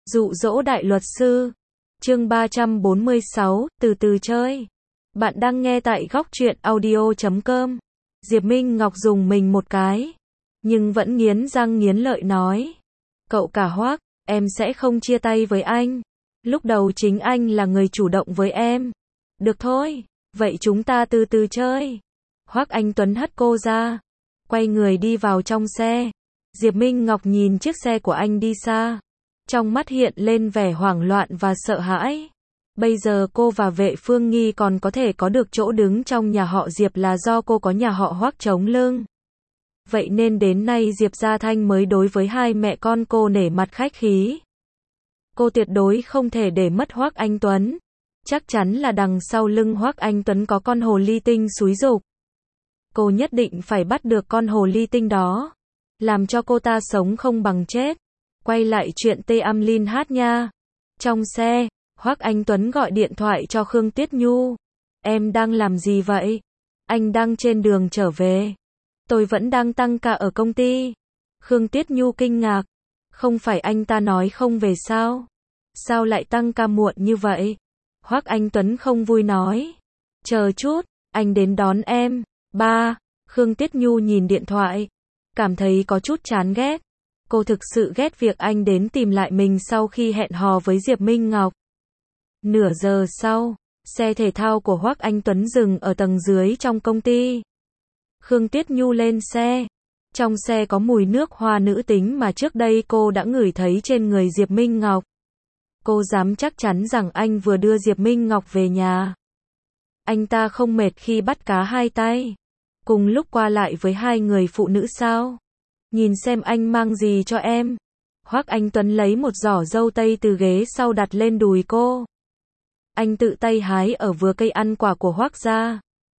Dụ dỗ đại luật sư. Chương 346, từ từ chơi. Bạn đang nghe tại góc truyện audio.com. Diệp Minh Ngọc dùng mình một cái, nhưng vẫn nghiến răng nghiến lợi nói. Cậu cả Hoác, em sẽ không chia tay với anh. Lúc đầu chính anh là người chủ động với em. Được thôi, vậy chúng ta từ từ chơi. Hoác Anh Tuấn hất cô ra, quay người đi vào trong xe. Diệp Minh Ngọc nhìn chiếc xe của anh đi xa, trong mắt hiện lên vẻ hoảng loạn và sợ hãi. Bây giờ cô và Vệ Phương Nghi còn có thể có được chỗ đứng trong nhà họ Diệp là do cô có nhà họ Hoác chống lưng. Vậy nên đến nay Diệp Gia Thanh mới đối với hai mẹ con cô nể mặt khách khí. Cô tuyệt đối không thể để mất Hoác Anh Tuấn. Chắc chắn là đằng sau lưng Hoác Anh Tuấn có con hồ ly tinh xúi giục. Cô nhất định phải bắt được con hồ ly tinh đó, làm cho cô ta sống không bằng chết. Quay lại chuyện Tê Am Linh hát nha. Trong xe, Hoác Anh Tuấn gọi điện thoại cho Khương Tiết Nhu. Em đang làm gì vậy? Anh đang trên đường trở về. Tôi vẫn đang tăng ca ở công ty. Khương Tiết Nhu kinh ngạc. Không phải anh ta nói không về sao? Sao lại tăng ca muộn như vậy? Hoác Anh Tuấn không vui nói. Chờ chút, anh đến đón em. Ba, Khương Tiết Nhu nhìn điện thoại, cảm thấy có chút chán ghét. Cô thực sự ghét việc anh đến tìm lại mình sau khi hẹn hò với Diệp Minh Ngọc. Nửa giờ sau, xe thể thao của Hoác Anh Tuấn dừng ở tầng dưới trong công ty. Khương Tiết Nhu lên xe. Trong xe có mùi nước hoa nữ tính mà trước đây cô đã ngửi thấy trên người Diệp Minh Ngọc. Cô dám chắc chắn rằng anh vừa đưa Diệp Minh Ngọc về nhà. Anh ta không mệt khi bắt cá hai tay, cùng lúc qua lại với hai người phụ nữ sao? Nhìn xem anh mang gì cho em. Hoác Anh Tuấn lấy một giỏ dâu tây từ ghế sau đặt lên đùi cô. Anh tự tay hái ở vườn cây ăn quả của Hoác gia.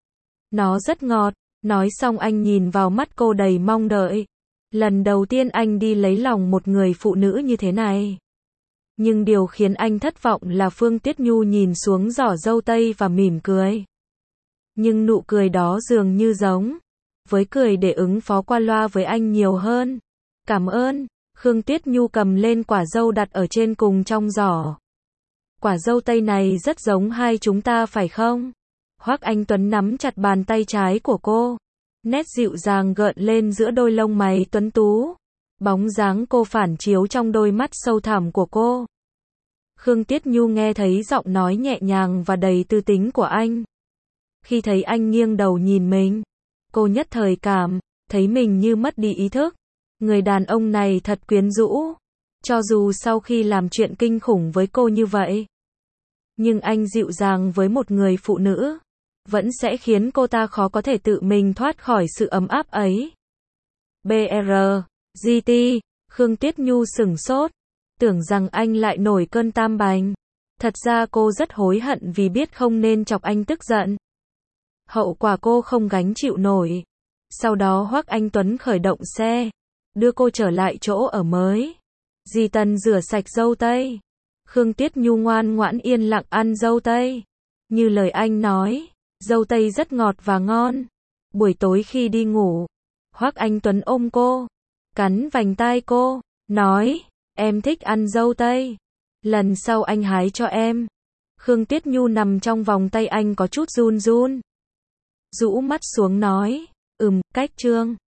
Nó rất ngọt. Nói xong anh nhìn vào mắt cô đầy mong đợi. Lần đầu tiên anh đi lấy lòng một người phụ nữ như thế này. Nhưng điều khiến anh thất vọng là Phương Tiết Nhu nhìn xuống giỏ dâu tây và mỉm cười. Nhưng nụ cười đó dường như giống với cười để ứng phó qua loa với anh nhiều hơn. Cảm ơn. Khương Tiết Nhu cầm lên quả dâu đặt ở trên cùng trong giỏ. Quả dâu tây này rất giống hai chúng ta phải không? Hoác Anh Tuấn nắm chặt bàn tay trái của cô. Nét dịu dàng gợn lên giữa đôi lông mày tuấn tú. Bóng dáng cô phản chiếu trong đôi mắt sâu thẳm của cô. Khương Tiết Nhu nghe thấy giọng nói nhẹ nhàng và đầy tư tính của anh. Khi thấy anh nghiêng đầu nhìn mình, cô nhất thời thấy mình như mất đi ý thức. Người đàn ông này thật quyến rũ. Cho dù sau khi làm chuyện kinh khủng với cô như vậy, nhưng anh dịu dàng với một người phụ nữ, vẫn sẽ khiến cô ta khó có thể tự mình thoát khỏi sự ấm áp ấy. BR, GT, Khương Tiết Nhu sửng sốt, tưởng rằng anh lại nổi cơn tam bành. Thật ra cô rất hối hận vì biết không nên chọc anh tức giận. Hậu quả cô không gánh chịu nổi. Sau đó Hoác Anh Tuấn khởi động xe, đưa cô trở lại chỗ ở mới. Dì Tần rửa sạch dâu tây. Khương Tiết Nhu ngoan ngoãn yên lặng ăn dâu tây. Như lời anh nói, dâu tây rất ngọt và ngon. Buổi tối khi đi ngủ, Hoác Anh Tuấn ôm cô, cắn vành tai cô, nói, em thích ăn dâu tây. Lần sau anh hái cho em. Khương Tiết Nhu nằm trong vòng tay anh có chút run run. Rũ mắt xuống nói, cách Trương.